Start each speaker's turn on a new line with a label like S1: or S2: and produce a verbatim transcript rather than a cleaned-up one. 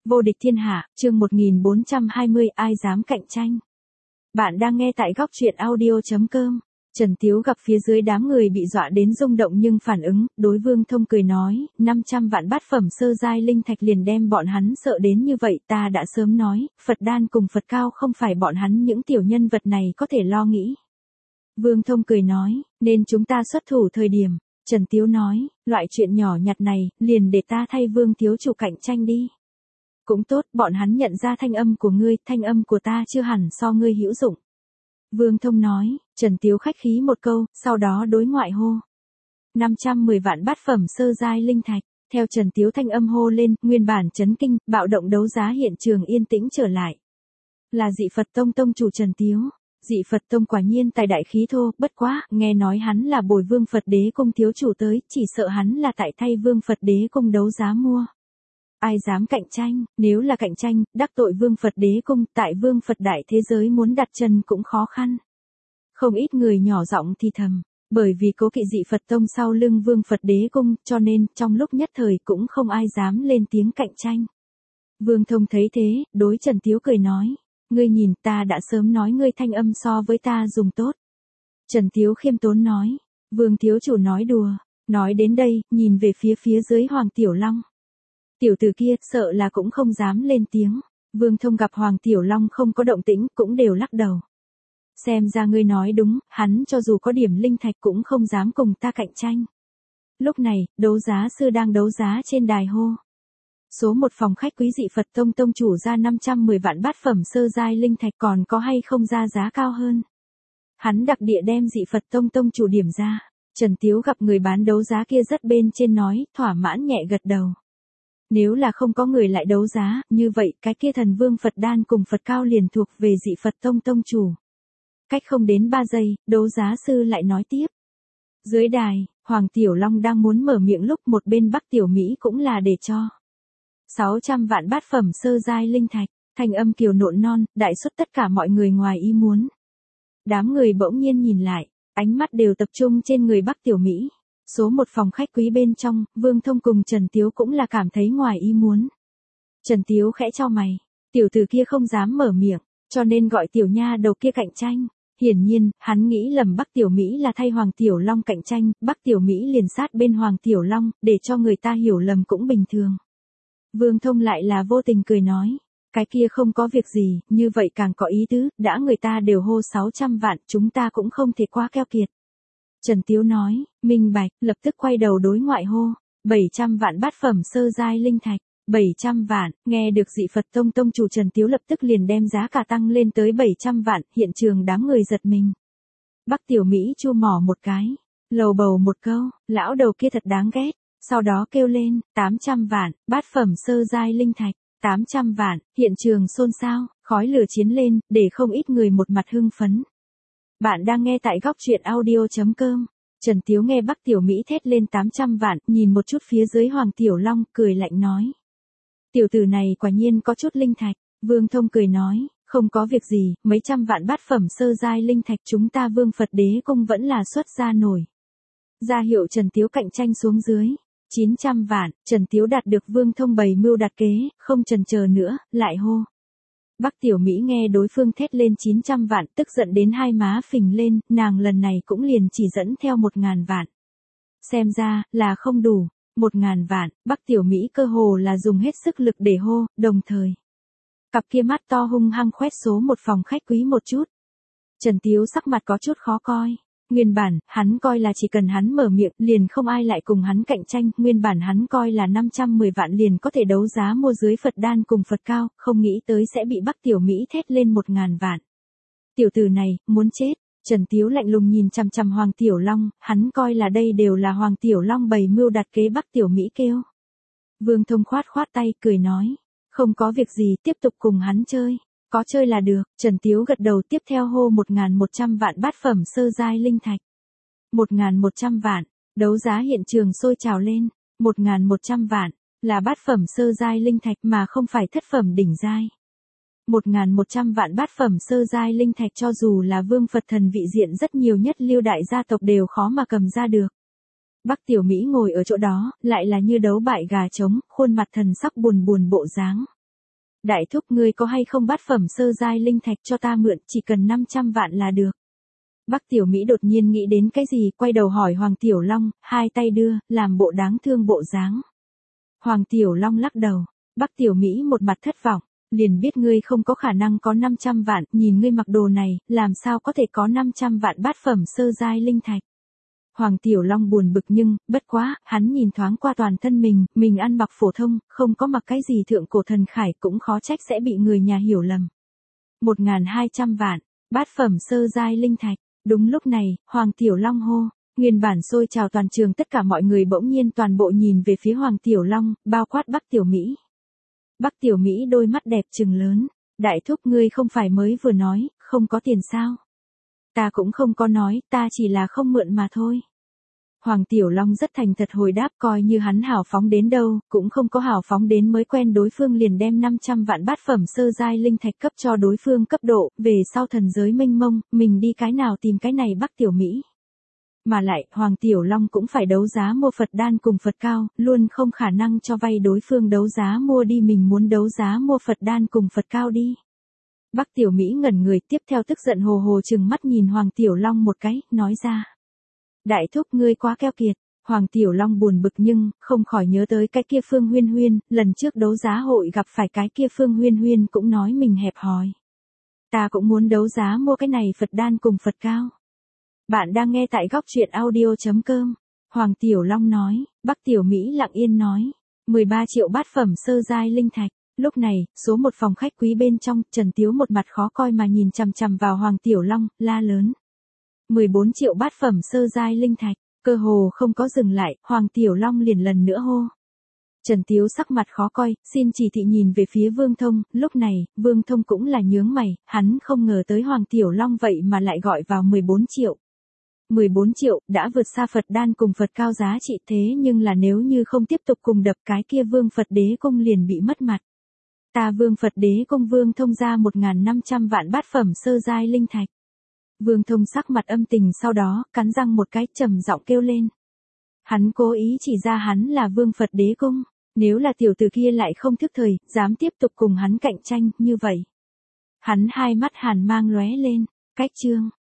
S1: Vô địch thiên hạ, chương một nghìn bốn trăm hai mươi, ai dám cạnh tranh. Bạn đang nghe tại góc truyện audio.com. Trần Tiếu gặp phía dưới đám người bị dọa đến rung động nhưng phản ứng, đối Vương Thông cười nói, năm trăm vạn bát phẩm sơ giai linh thạch liền đem bọn hắn sợ đến như vậy, ta đã sớm nói, Phật đan cùng Phật cao không phải bọn hắn những tiểu nhân vật này có thể lo nghĩ. Vương Thông cười nói, nên chúng ta xuất thủ thời điểm. Trần Tiếu nói, loại chuyện nhỏ nhặt này, liền để ta thay Vương thiếu chủ cạnh tranh đi. Cũng tốt, bọn hắn nhận ra thanh âm của ngươi, thanh âm của ta chưa hẳn so ngươi hữu dụng. Vương Thông nói, Trần Tiếu khách khí một câu, sau đó đối ngoại hô. năm trăm mười vạn bát phẩm sơ giai linh thạch, theo Trần Tiếu thanh âm hô lên, nguyên bản chấn kinh, bạo động đấu giá hiện trường yên tĩnh trở lại. Là Dị Phật Tông tông chủ Trần Tiếu. Dị Phật Tông quả nhiên tài đại khí thô, bất quá, nghe nói hắn là bồi Vương Phật Đế Cung thiếu chủ tới, chỉ sợ hắn là tại thay Vương Phật Đế Cung đấu giá mua. Ai dám cạnh tranh, nếu là cạnh tranh, đắc tội Vương Phật Đế Cung, tại Vương Phật đại thế giới muốn đặt chân cũng khó khăn. Không ít người nhỏ giọng thì thầm, bởi vì cố kỵ Dị Phật Tông sau lưng Vương Phật Đế Cung, cho nên, trong lúc nhất thời cũng không ai dám lên tiếng cạnh tranh. Vương Thông thấy thế, đối Trần Tiếu cười nói, ngươi nhìn ta đã sớm nói ngươi thanh âm so với ta dùng tốt. Trần Tiếu khiêm tốn nói, Vương thiếu chủ nói đùa, nói đến đây, nhìn về phía phía dưới Hoàng Tiểu Long. Tiểu tử kia, sợ là cũng không dám lên tiếng. Vương Thông gặp Hoàng Tiểu Long không có động tĩnh, cũng đều lắc đầu. Xem ra ngươi nói đúng, hắn cho dù có điểm linh thạch cũng không dám cùng ta cạnh tranh. Lúc này, đấu giá sư đang đấu giá trên đài hô. Số một phòng khách quý Dị Phật Tông tông chủ ra năm trăm mười vạn bát phẩm sơ giai linh thạch, còn có hay không ra giá cao hơn. Hắn đặc địa đem Dị Phật Tông tông chủ điểm ra. Trần Tiếu gặp người bán đấu giá kia rất bên trên nói, thỏa mãn nhẹ gật đầu. Nếu là không có người lại đấu giá, như vậy cái kia thần vương Phật đan cùng Phật cao liền thuộc về Dị Phật Tông tông chủ. Cách không đến ba giây, đấu giá sư lại nói tiếp. Dưới đài, Hoàng Tiểu Long đang muốn mở miệng lúc một bên Bắc Tiểu Mỹ cũng là để cho. sáu trăm vạn bát phẩm sơ giai linh thạch, thanh âm kiều nộn non, đại suất tất cả mọi người ngoài ý muốn. Đám người bỗng nhiên nhìn lại, ánh mắt đều tập trung trên người Bắc Tiểu Mỹ. Số một phòng khách quý bên trong, Vương Thông cùng Trần Tiếu cũng là cảm thấy ngoài ý muốn. Trần Tiếu khẽ chau mày, tiểu tử kia không dám mở miệng, cho nên gọi tiểu nha đầu kia cạnh tranh. Hiển nhiên, hắn nghĩ lầm Bắc Tiểu Mỹ là thay Hoàng Tiểu Long cạnh tranh, Bắc Tiểu Mỹ liền sát bên Hoàng Tiểu Long, để cho người ta hiểu lầm cũng bình thường. Vương Thông lại là vô tình cười nói, cái kia không có việc gì, như vậy càng có ý tứ, đã người ta đều hô sáu trăm vạn, chúng ta cũng không thể quá keo kiệt. Trần Tiếu nói, minh bạch, lập tức quay đầu đối ngoại hô, bảy trăm vạn bát phẩm sơ giai linh thạch, bảy trăm vạn, nghe được Dị Phật Tông tông chủ Trần Tiếu lập tức liền đem giá cả tăng lên tới bảy trăm vạn, hiện trường đám người giật mình. Bắc Tiểu Mỹ chua mỏ một cái, lầu bầu một câu, lão đầu kia thật đáng ghét, sau đó kêu lên, tám trăm vạn, bát phẩm sơ giai linh thạch, tám trăm vạn, hiện trường xôn xao, khói lửa chiến lên, để không ít người một mặt hưng phấn. Bạn đang nghe tại góc truyện audio.com. Trần Tiếu nghe Bắc Tiểu Mỹ thét lên tám trăm vạn, nhìn một chút phía dưới Hoàng Tiểu Long, cười lạnh nói. Tiểu tử này quả nhiên có chút linh thạch. Vương Thông cười nói, không có việc gì, mấy trăm vạn bát phẩm sơ giai linh thạch chúng ta Vương Phật Đế Cung vẫn là xuất ra nổi. Ra hiệu Trần Tiếu cạnh tranh xuống dưới. chín trăm vạn, Trần Tiếu đạt được Vương Thông bày mưu đặt kế, không chần chờ nữa, lại hô. Bắc Tiểu Mỹ nghe đối phương thét lên chín trăm vạn, tức giận đến hai má phình lên, nàng lần này cũng liền chỉ dẫn theo một ngàn vạn. Xem ra, là không đủ, một ngàn vạn, Bắc Tiểu Mỹ cơ hồ là dùng hết sức lực để hô, đồng thời. Cặp kia mắt to hung hăng khoét số một phòng khách quý một chút. Trần Tiếu sắc mặt có chút khó coi. Nguyên bản, hắn coi là chỉ cần hắn mở miệng, liền không ai lại cùng hắn cạnh tranh, nguyên bản hắn coi là năm trăm mười vạn liền có thể đấu giá mua dưới Phật đan cùng Phật cao, không nghĩ tới sẽ bị Bắc Tiểu Mỹ thét lên một ngàn vạn. Tiểu tử này, muốn chết, Trần Tiếu lạnh lùng nhìn chằm chằm Hoàng Tiểu Long, hắn coi là đây đều là Hoàng Tiểu Long bày mưu đặt kế Bắc Tiểu Mỹ kêu. Vương Thông khoát khoát tay, cười nói, không có việc gì, tiếp tục cùng hắn chơi. Có chơi là được, Trần Tiếu gật đầu tiếp theo hô một nghìn một trăm vạn bát phẩm sơ giai linh thạch. một nghìn một trăm vạn, đấu giá hiện trường sôi trào lên, một nghìn một trăm vạn, là bát phẩm sơ giai linh thạch mà không phải thất phẩm đỉnh giai. một nghìn một trăm vạn bát phẩm sơ giai linh thạch cho dù là Vương Phật thần vị diện rất nhiều nhất lưu đại gia tộc đều khó mà cầm ra được. Bắc Tiểu Mỹ ngồi ở chỗ đó, lại là như đấu bại gà trống, khuôn mặt thần sắc buồn buồn bộ dáng. Đại thúc ngươi có hay không bát phẩm sơ giai linh thạch cho ta mượn, chỉ cần năm trăm vạn là được. Bắc Tiểu Mỹ đột nhiên nghĩ đến cái gì, quay đầu hỏi Hoàng Tiểu Long, hai tay đưa, làm bộ đáng thương bộ dáng. Hoàng Tiểu Long lắc đầu, Bắc Tiểu Mỹ một mặt thất vọng, liền biết ngươi không có khả năng có năm trăm vạn, nhìn ngươi mặc đồ này, làm sao có thể có năm trăm vạn bát phẩm sơ giai linh thạch. Hoàng Tiểu Long buồn bực nhưng, bất quá, hắn nhìn thoáng qua toàn thân mình, mình ăn mặc phổ thông, không có mặc cái gì thượng cổ thần khải cũng khó trách sẽ bị người nhà hiểu lầm. Một ngàn hai trăm vạn, bát phẩm sơ giai linh thạch. Đúng lúc này, Hoàng Tiểu Long hô, nguyên bản xôi trào toàn trường tất cả mọi người bỗng nhiên toàn bộ nhìn về phía Hoàng Tiểu Long, bao quát Bắc Tiểu Mỹ. Bắc Tiểu Mỹ đôi mắt đẹp trừng lớn, đại thúc ngươi không phải mới vừa nói, không có tiền sao? Ta cũng không có nói, ta chỉ là không mượn mà thôi. Hoàng Tiểu Long rất thành thật hồi đáp, coi như hắn hào phóng đến đâu, cũng không có hào phóng đến mới quen đối phương liền đem năm trăm vạn bát phẩm sơ giai linh thạch cấp cho đối phương cấp độ, về sau thần giới mênh mông, mình đi cái nào tìm cái này Bắc Tiểu Mỹ. Mà lại, Hoàng Tiểu Long cũng phải đấu giá mua Phật đan cùng Phật cao, luôn không khả năng cho vay đối phương đấu giá mua đi, mình muốn đấu giá mua Phật đan cùng Phật cao đi. Bắc Tiểu Mỹ ngẩn người, tiếp theo tức giận hồ hồ trừng mắt nhìn Hoàng Tiểu Long một cái, nói ra. Đại thúc ngươi quá keo kiệt. Hoàng Tiểu Long buồn bực nhưng, không khỏi nhớ tới cái kia Phương Huyên Huyên, lần trước đấu giá hội gặp phải cái kia Phương Huyên Huyên cũng nói mình hẹp hòi. Ta cũng muốn đấu giá mua cái này Phật đan cùng Phật cao. Bạn đang nghe tại góc truyện audio chấm com. Hoàng Tiểu Long nói, Bắc Tiểu Mỹ lặng yên nói, mười ba triệu bát phẩm sơ giai linh thạch. Lúc này, số một phòng khách quý bên trong, Trần Tiếu một mặt khó coi mà nhìn chằm chằm vào Hoàng Tiểu Long, la lớn. mười bốn triệu bát phẩm sơ giai linh thạch, cơ hồ không có dừng lại, Hoàng Tiểu Long liền lần nữa hô. Trần Tiếu sắc mặt khó coi, xin chỉ thị nhìn về phía Vương Thông, lúc này, Vương Thông cũng là nhướng mày, hắn không ngờ tới Hoàng Tiểu Long vậy mà lại gọi vào mười bốn triệu. mười bốn triệu, đã vượt xa Phật đan cùng Phật cao giá trị thế nhưng là nếu như không tiếp tục cùng đập cái kia Vương Phật Đế Cung liền bị mất mặt. Ta Vương Phật Đế Cung Vương Thông ra một nghìn năm trăm vạn bát phẩm sơ giai linh thạch. Vương Thông sắc mặt âm tình sau đó, cắn răng một cái trầm giọng kêu lên. Hắn cố ý chỉ ra hắn là Vương Phật Đế Cung, nếu là tiểu tử kia lại không thức thời, dám tiếp tục cùng hắn cạnh tranh, như vậy. Hắn hai mắt hàn mang lóe lên, cách chương.